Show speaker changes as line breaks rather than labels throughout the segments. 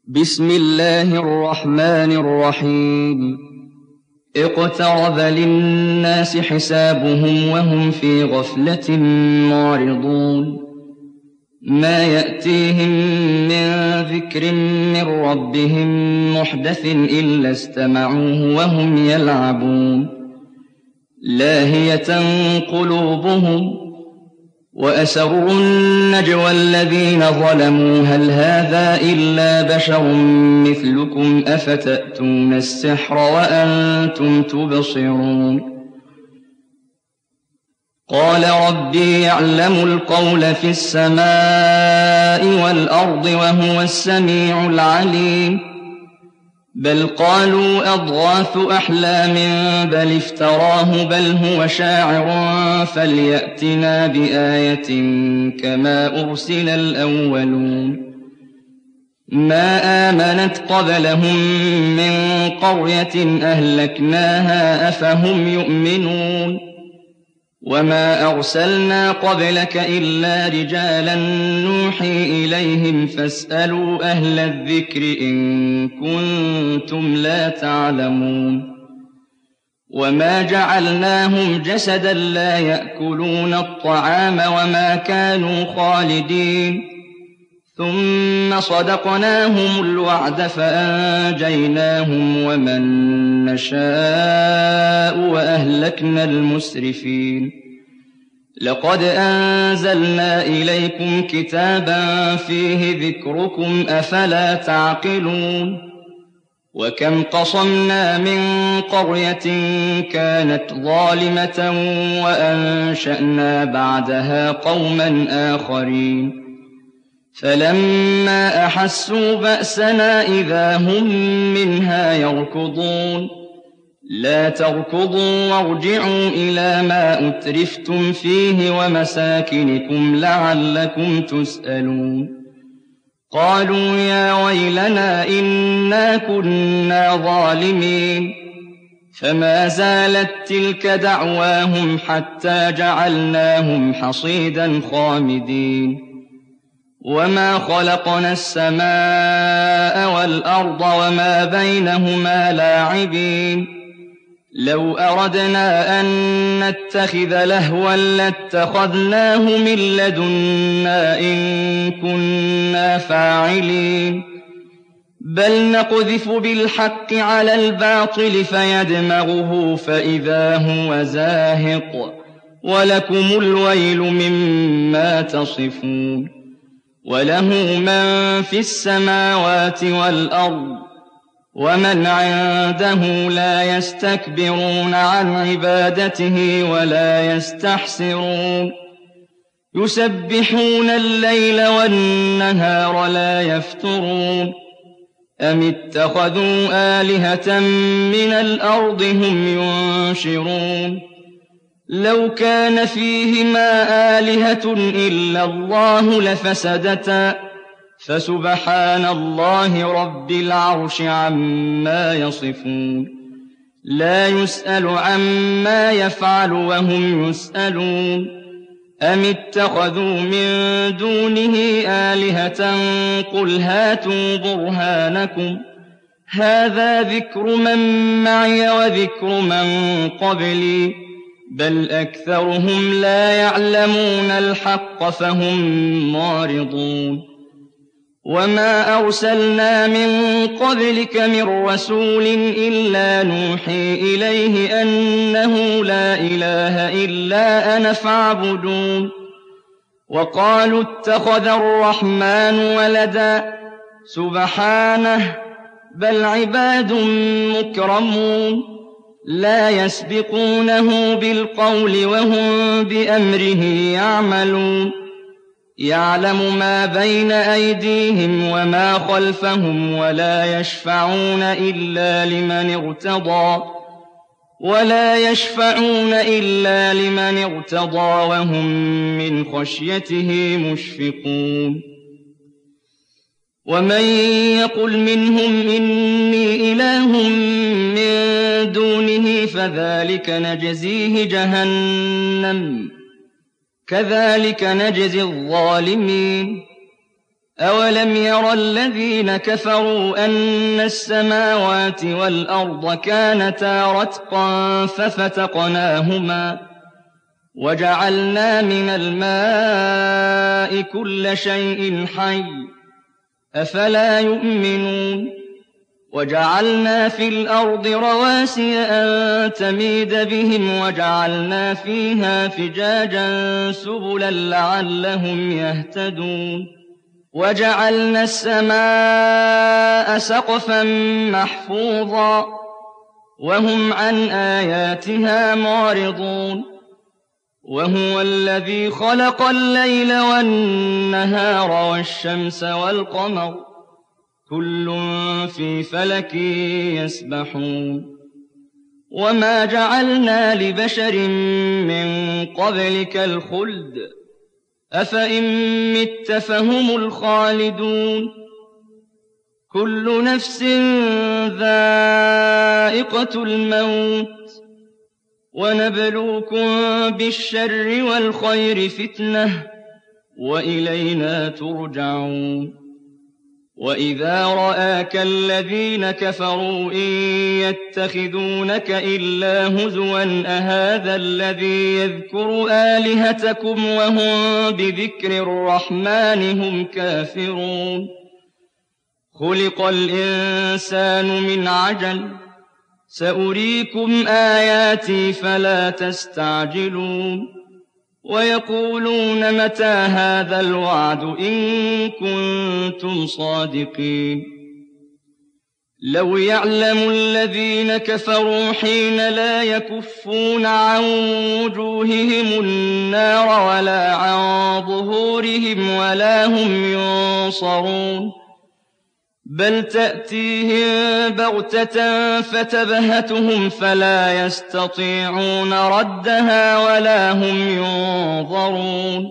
بسم الله الرحمن الرحيم اقترب للناس حسابهم وهم في غفلة معرضون ما يأتيهم من ذكر من ربهم محدث إلا استمعوه وهم يلعبون لاهية قلوبهم وأسروا النجوى الذين ظلموا هل هذا إلا بشر مثلكم أفتأتون السحر وأنتم تبصرون قال ربي يعلم القول في السماء والأرض وهو السميع العليم بل قالوا أضغاث أحلام بل افتراه بل هو شاعر فليأتنا بآية كما أرسل الأولون ما آمنت قبلهم من قرية أهلكناها أفهم يؤمنون وما أرسلنا قبلك إلا رجالا نوحي إليهم فاسألوا أهل الذكر إن كنتم لا تعلمون وما جعلناهم جسدا لا يأكلون الطعام وما كانوا خالدين ثم صدقناهم الوعد فأنجيناهم ومن نشاء وأهلكنا المسرفين لقد أنزلنا إليكم كتابا فيه ذكركم أفلا تعقلون وكم قصمنا من قرية كانت ظالمة وأنشأنا بعدها قوما آخرين فلما أحسوا بأسنا إذا هم منها يركضون لا تركضوا وارجعوا إلى ما أترفتم فيه ومساكنكم لعلكم تسألون قالوا يا ويلنا إنا كنا ظالمين فما زالت تلك دعواهم حتى جعلناهم حصيدا خامدين وما خلقنا السماء والأرض وما بينهما لاعبين لو أردنا أن نتخذ لهوا لاتخذناه من لدنا إن كنا فاعلين بل نقذف بالحق على الباطل فيدمغه فإذا هو زاهق ولكم الويل مما تصفون وله من في السماوات والأرض ومن عنده لا يستكبرون عن عبادته ولا يستحسرون يسبحون الليل والنهار لا يفترون أم اتخذوا آلهة من الأرض هم ينشرون لو كان فيهما آلهة إلا الله لفسدتا فسبحان الله رب العرش عما يصفون لا يسأل عما يفعل وهم يسألون أم اتخذوا من دونه آلهة قل هاتوا برهانكم هذا ذكر من معي وذكر من قبلي بل أكثرهم لا يعلمون الحق فهم معرضون وما أرسلنا من قبلك من رسول إلا نوحي إليه أنه لا إله إلا أنا فاعبدون وقالوا اتخذ الرحمن ولدا سبحانه بل عباد مكرمون لا يسبقونه بالقول وهم بأمره يعملون يعلم ما بين أيديهم وما خلفهم ولا يشفعون إلا لمن ارتضى وهم من خشيته مشفقون ومن يقل منهم إني إله من دونه فذلك نجزيه جهنم كذلك نجزي الظالمين أَوَلَمْ يَرَ الَّذِينَ كَفَرُوا أَنَّ السَّمَاوَاتِ وَالْأَرْضَ كَانَتَا رَتْقًا فَفَتَقْنَاهُمَا وَجَعَلْنَا مِنَ الْمَاءِ كُلَّ شَيْءٍ حَيٍّ ۖ أَفَلَا يُؤْمِنُونَ وَجَعَلْنَا فِي الْأَرْضِ رَوَاسِيَ أَن تَمِيدَ بِهِمْ وَجَعَلْنَا فِيهَا فِجَاجًا سُبُلًا لَّعَلَّهُمْ يَهْتَدُونَ وَجَعَلْنَا السَّمَاءَ سَقْفًا مَّحْفُوظًا وَهُمْ عَنْ آيَاتِهَا مُعْرِضُونَ وَهُوَ الَّذِي خَلَقَ اللَّيْلَ وَالنَّهَارَ وَالشَّمْسَ وَالْقَمَرَ كُلٌّ فِي فَلَكٍ يَسْبَحُونَ وَمَا جَعَلْنَا لِبَشَرٍ مِّن قَبْلِكَ الْخُلْدَ أَفَإِن مِّتَّ فَهُمُ الْخَالِدُونَ كُلُّ نَفْسٍ ذَائِقَةُ الْمَوْتِ وَنَبْلُوكُم بِالشَّرِّ وَالْخَيْرِ فِتْنَةً وَإِلَيْنَا تُرْجَعُونَ وَإِذَا رَآكَ الَّذِينَ كَفَرُوا إِن يَتَّخِذُونَكَ إِلَّا هُزُوًا أَهَٰذَا الَّذِي يَذْكُرُ آلِهَتَكُمْ وَهُم بِذِكْرِ الرَّحْمَٰنِ هُمْ كَافِرُونَ خُلِقَ الْإِنسَانُ مِنْ عَجَلٍ ۚ سَأُرِيكُمْ آيَاتِي فَلَا تَسْتَعْجِلُونِ وَيَقُولُونَ مَتَىٰ هَٰذَا الْوَعْدُ إِن كُنتُمْ صَادِقِينَ لَوْ يَعْلَمُ الَّذِينَ كَفَرُوا حِينَ لَا يَكُفُّونَ عَن وُجُوهِهِمُ النَّارَ وَلَا عَن ظُهُورِهِمْ وَلَا هُمْ يُنصَرُونَ بَلْ تَأْتِيهِم بَغْتَةً فَتَبْهَتُهُمْ فَلَا يَسْتَطِيعُونَ رَدَّهَا وَلَا هُمْ يُنظَرُونَ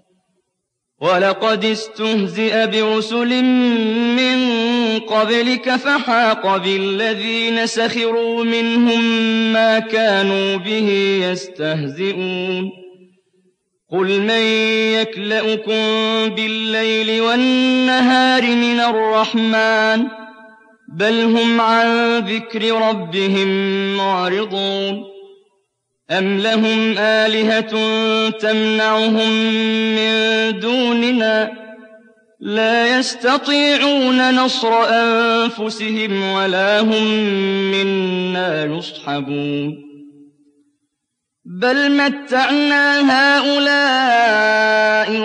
وَلَقَدِ اسْتُهْزِئَ بِرُسُلٍ مِّن قَبْلِكَ فَحَاقَ بِالَّذِينَ سَخِرُوا مِنْهُم مَّا كَانُوا بِهِ يَسْتَهْزِئُونَ قُلْ مَن يَكْلَؤُكُم بِاللَّيْلِ وَالنَّهَارِ مِنَ الرَّحْمَٰنِ بَلْ هُمْ عَن ذِكْرِ رَبِّهِم مُّعْرِضُونَ أَمْ لَهُمْ آلِهَةٌ تَمْنَعُهُم مِّن دُونِنَا ۚ لَا يَسْتَطِيعُونَ نَصْرَ أَنفُسِهِمْ وَلَا هُم مِّنَّا يُصْحَبُونَ بَلْ مَتَّعْنَا هَٰؤُلَاءِ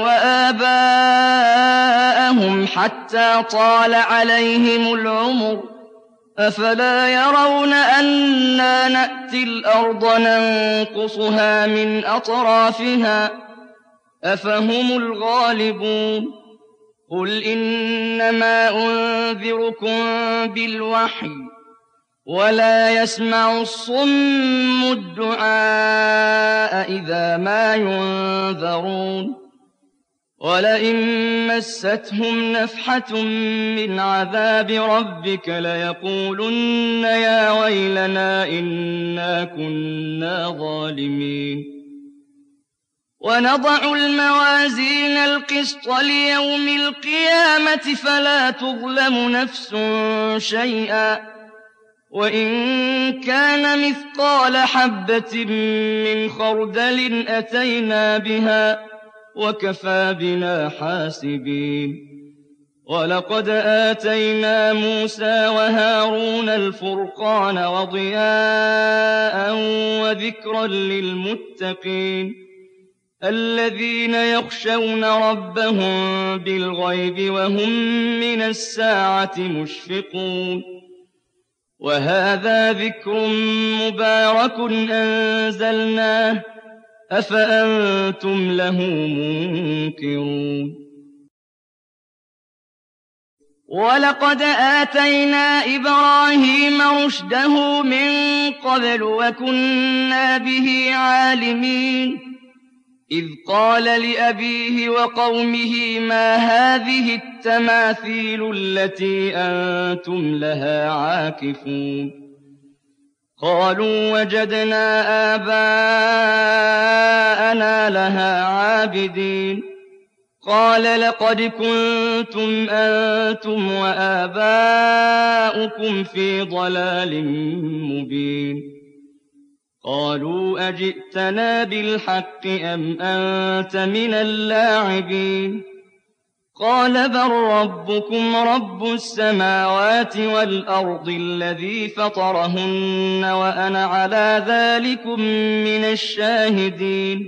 وَآبَاءَهُمْ حَتَّىٰ طَالَ عَلَيْهِمُ الْعُمُرُ ۗ أَفَلَا يَرَوْنَ أَنَّا نَأْتِي الْأَرْضَ نَنقُصُهَا مِنْ أَطْرَافِهَا ۚ أَفَهُمُ الْغَالِبُونَ قُلْ إِنَّمَا أُنذِرُكُم بِالْوَحْيِ ۚ وَلَا يَسْمَعُ الصُّمُّ الدُّعَاءَ إِذَا مَا يُنذَرُونَ وَلَئِن مَّسَّتْهُمْ نَفْحَةٌ مِّنْ عَذَابِ رَبِّكَ لَيَقُولُنَّ يَا وَيْلَنَا إِنَّا كُنَّا ظَالِمِينَ وَنَضَعُ الْمَوَازِينَ الْقِسْطَ لِيَوْمِ الْقِيَامَةِ فَلَا تُظْلَمُ نَفْسٌ شَيْئًا ۖ وَإِن كَانَ مِثْقَالَ حَبَّةٍ مِّنْ خَرْدَلٍ أَتَيْنَا بِهَا ۗ وَكَفَىٰ بِنَا حَاسِبِينَ وَلَقَدْ آتَيْنَا مُوسَىٰ وَهَارُونَ الْفُرْقَانَ وَضِيَاءً وَذِكْرًا لِّلْمُتَّقِينَ الَّذِينَ يَخْشَوْنَ رَبَّهُم بِالْغَيْبِ وَهُم مِّنَ السَّاعَةِ مُشْفِقُونَ وَهَٰذَا ذِكْرٌ مُّبَارَكٌ أَنزَلْنَاهُ ۚ أَفَأَنتُمْ لَهُ مُنكِرُونَ وَلَقَدْ آتَيْنَا إِبْرَاهِيمَ رُشْدَهُ مِن قَبْلُ وَكُنَّا بِهِ عَالِمِينَ إِذْ قَالَ لِأَبِيهِ وَقَوْمِهِ مَا هَٰذِهِ التَّمَاثِيلُ الَّتِي أَنتُمْ لَهَا عَاكِفُونَ قَالُوا وَجَدْنَا آبَاءَنَا لَهَا عَابِدِينَ قال لقد كنتم أنتم وآباؤكم في ضلال مبين قالوا أجئتنا بالحق أم أنت من اللاعبين قال بل ربكم رب السماوات والأرض الذي فطرهن وأنا على ذلكم من الشاهدين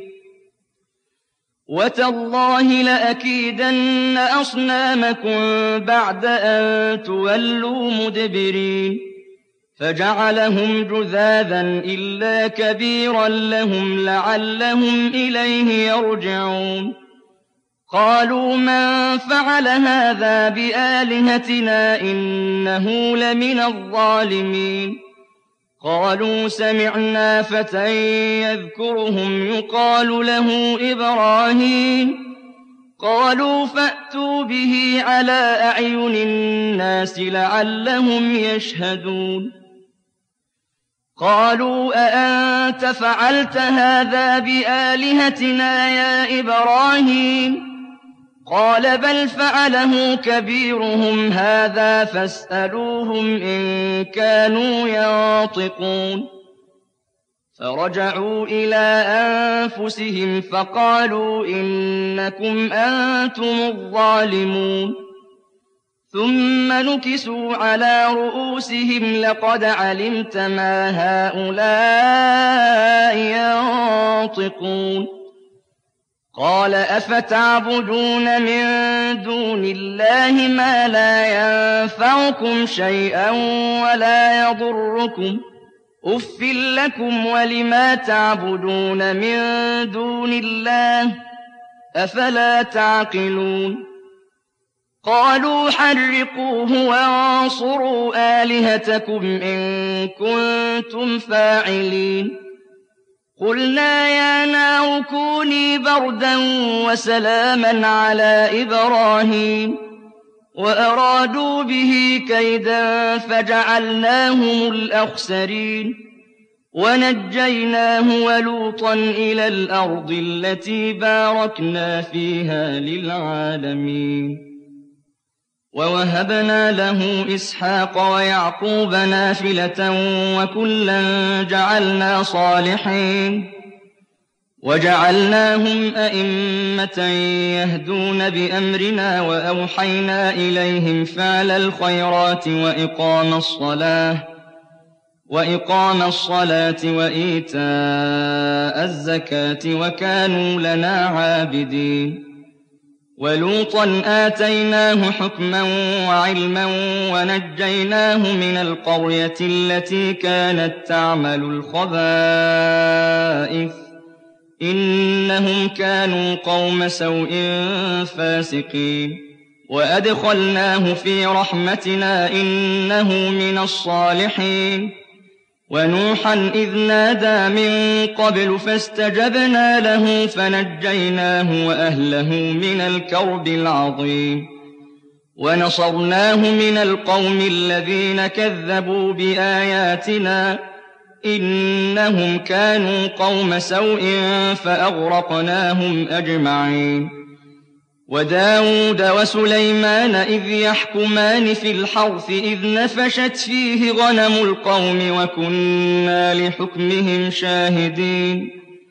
وتالله لأكيدن أصنامكم بعد أن تولوا مدبرين فجعلهم جذاذا إلا كبيرا لهم لعلهم إليه يرجعون قالوا من فعل هذا بآلهتنا إنه لمن الظالمين قالوا سمعنا فتى يذكرهم يقال له إبراهيم قالوا فأتوا به على أعين الناس لعلهم يشهدون قالوا أأنت فعلت هذا بآلهتنا يا إبراهيم قال بل فعله كبيرهم هذا فاسألوهم إن كانوا ينطقون فرجعوا إلى أنفسهم فقالوا إنكم أنتم الظالمون ثم نكسوا على رؤوسهم لقد علمت ما هؤلاء ينطقون قال أفتعبدون من دون الله ما لا ينفعكم شيئا ولا يضركم أف لكم ولما تعبدون من دون الله أفلا تعقلون قالوا حرقوه وانصروا آلهتكم إن كنتم فاعلين قلنا يا نار كوني بردا وسلاما على إبراهيم وأرادوا به كيدا فجعلناهم الأخسرين ونجيناه ولوطا إلى الأرض التي باركنا فيها للعالمين ووهبنا له إسحاق ويعقوب نافلة وكلا جعلنا صالحين وجعلناهم أئمة يهدون بأمرنا وأوحينا إليهم فعل الخيرات وإقام الصلاة وإيتاء الزكاة وكانوا لنا عابدين ولوطا آتيناه حكما وعلما ونجيناه من القرية التي كانت تعمل الخبائث إنهم كانوا قوم سوء فاسقين وأدخلناه في رحمتنا إنه من الصالحين ونوحا إذ نادى من قبل فاستجبنا له فنجيناه وأهله من الكرب العظيم ونصرناه من القوم الذين كذبوا بآياتنا إنهم كانوا قوم سوء فأغرقناهم أجمعين وداود وسليمان إذ يحكمان في الحرث إذ نفشت فيه غنم القوم وكنا لحكمهم شاهدين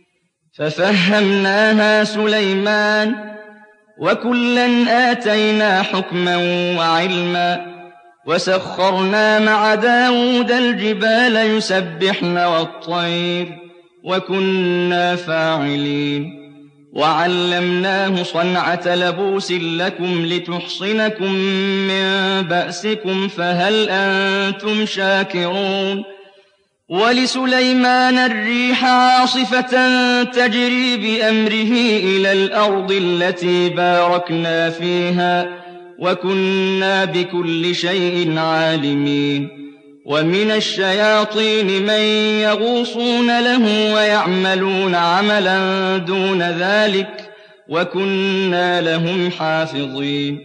ففهمناها سليمان وكلا آتينا حكما وعلما وسخرنا مع داود الجبال يسبحن والطير وكنا فاعلين وعلمناه صنعة لبوس لكم لتحصنكم من بأسكم فهل أنتم شاكرون ولسليمان الريح عاصفة تجري بأمره إلى الأرض التي باركنا فيها وكنا بكل شيء عالمين ومن الشياطين من يغوصون له ويعملون عملا دون ذلك وكنا لهم حافظين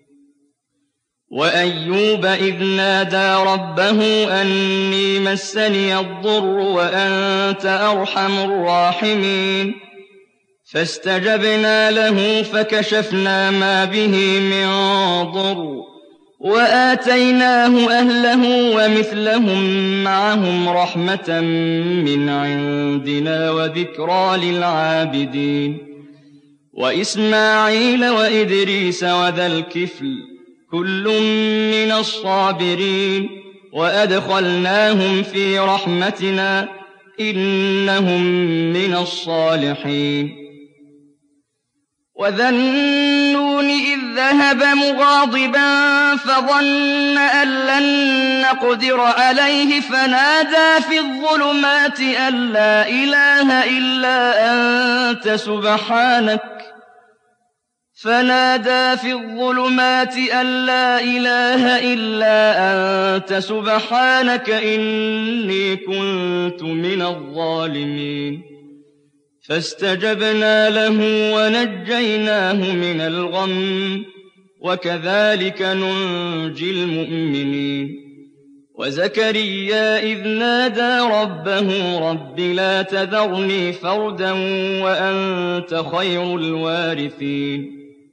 وأيوب إذ نادى ربه أني مسني الضر وأنت أرحم الراحمين فاستجبنا له فكشفنا ما به من ضر وآتيناه أهله ومثلهم معهم رحمة من عندنا وذكرى للعابدين وإسماعيل وإدريس وذا الكفل كل من الصابرين وأدخلناهم في رحمتنا إنهم من الصالحين وذا النون إذ ذهب مغاضبا فظن أن لن نقدر عليه فنادى في الظلمات أن لا إله إلا أنت سبحانك إني كنت من الظالمين فاستجبنا له ونجيناه من الغم وكذلك ننجي المؤمنين وزكريا إذ نادى ربه رب لا تذرني فردا وأنت خير الوارثين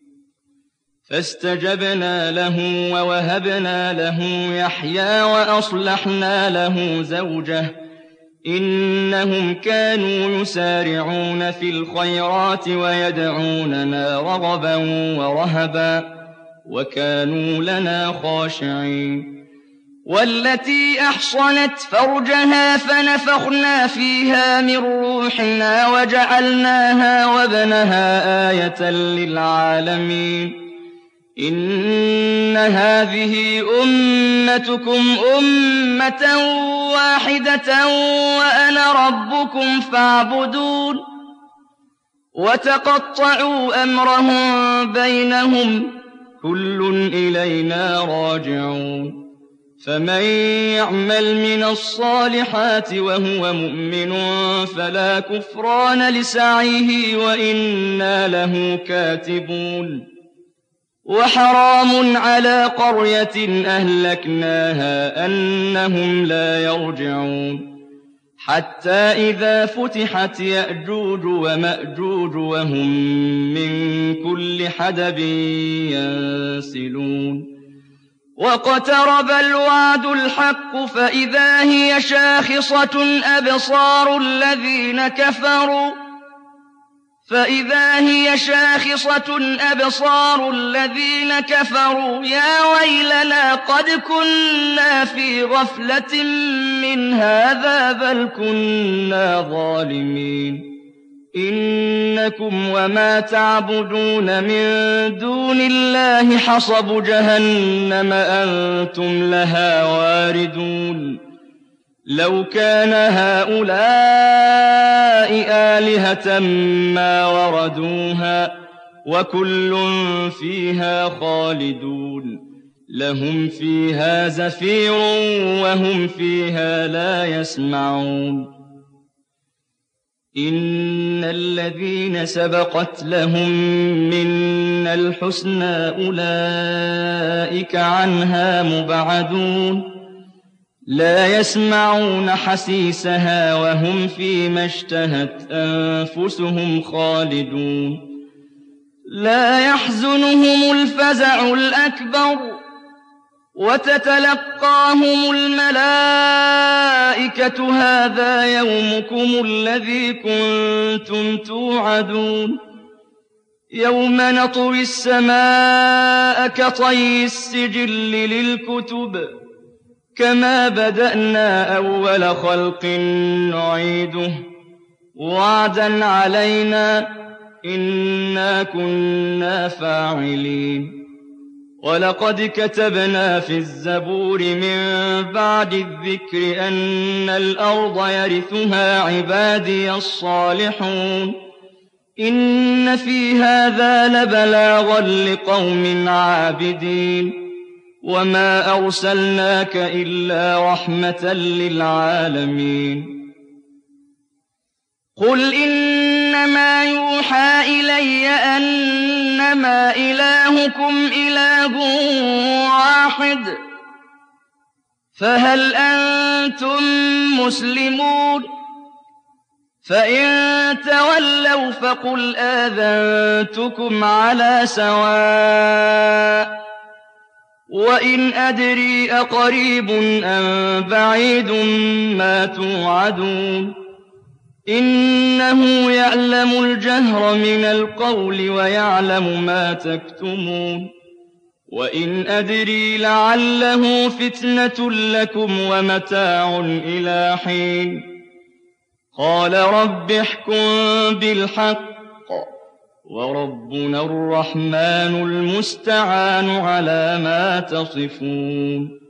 فاستجبنا له ووهبنا له يحيى وأصلحنا له زوجه إنهم كانوا يسارعون في الخيرات ويدعوننا رغبا ورهبا وكانوا لنا خاشعين والتي أحصنت فرجها فنفخنا فيها من روحنا وجعلناها وابنها آية للعالمين إن هذه أمتكم أمة واحدة وأنا ربكم فاعبدون وتقطعوا أمرهم بينهم كل إلينا راجعون فمن يعمل من الصالحات وهو مؤمن فلا كفران لسعيه وإنا له كاتبون وحرام على قرية أهلكناها أنهم لا يرجعون حتى إذا فتحت يأجوج ومأجوج وهم من كل حدب ينسلون واقترب الوعد الحق فإذا هي شاخصة أبصار الذين كفروا يا ويلنا قد كنا في غفلة من هذا بل كنا ظالمين إنكم وما تعبدون من دون الله حصب جهنم أنتم لها واردون لو كان هؤلاء آلهة ما وردوها وكل فيها خالدون لهم فيها زفير وهم فيها لا يسمعون إن الذين سبقت لهم منا الحسنى أولئك عنها مبعدون لا يسمعون حسيسها وهم فيما اشتهت أنفسهم خالدون لا يحزنهم الفزع الأكبر وتتلقاهم الملائكة هذا يومكم الذي كنتم توعدون يوم نطوي السماء كطي السجل للكتب كما بدأنا أول خلق نعيده وعدا علينا إنا كنا فاعلين ولقد كتبنا في الزبور من بعد الذكر أن الأرض يرثها عبادي الصالحون إن في هذا لبلاغا لقوم عابدين وما أرسلناك إلا رحمة للعالمين قل إنما يوحى إلي أنما إلهكم إله واحد فهل أنتم مسلمون فإن تولوا فقل آذنتكم على سواء وإن أدري أقريب أم بعيد ما توعدون إنه يعلم الجهر من القول ويعلم ما تكتمون وإن أدري لعله فتنة لكم ومتاع إلى حين قال رب احكم بالحق وربنا الرحمن المستعان على ما تصفون